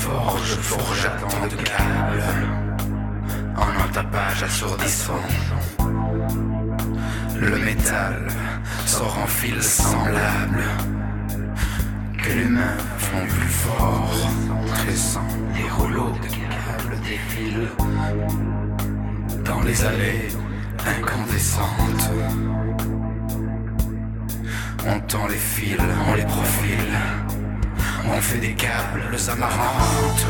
forgea tant de câbles en un tapage assourdissant. Le métal sort en fils semblables que l'humain font plus fort, tressant les rouleaux de câbles défilent dans les allées incandescentes. On tend les fils, on les profile, on fait des câbles amarantes.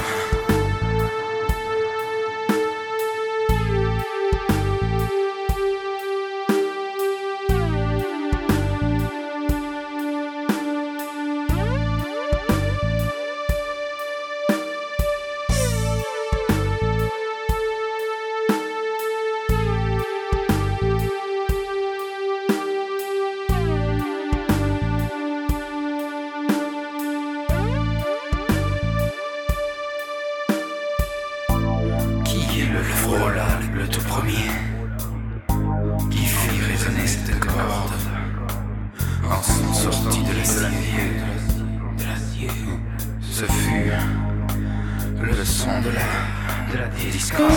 Le tout premier qui fit résonner cette corde en son sortie de l'acier. Ce fut le son de la discorde.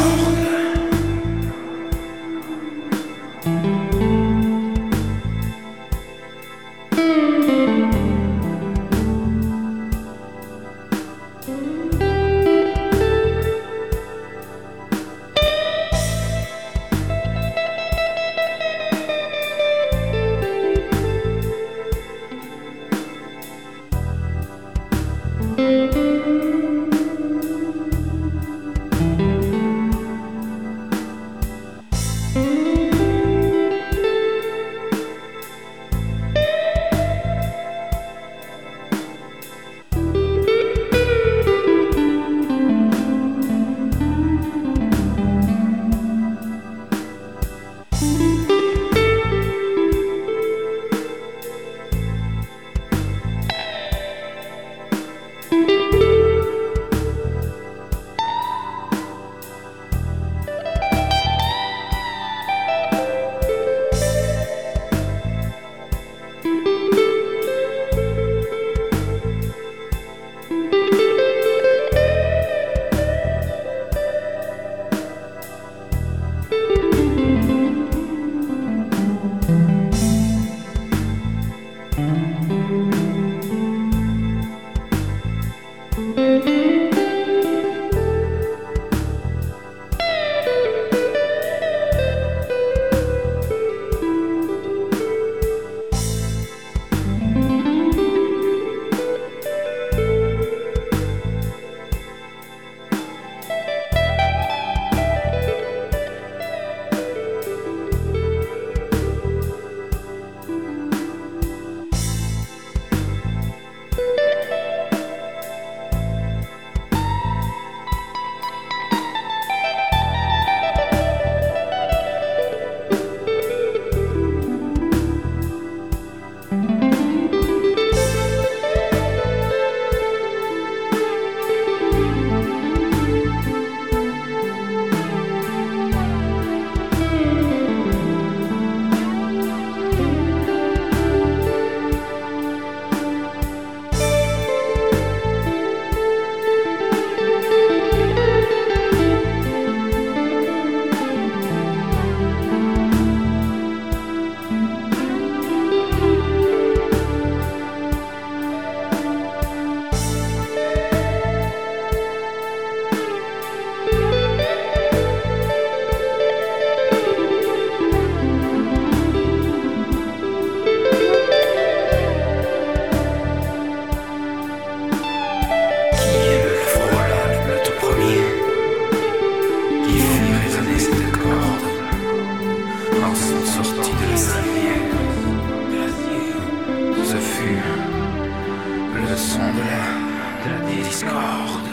Ce fut le son de la discorde.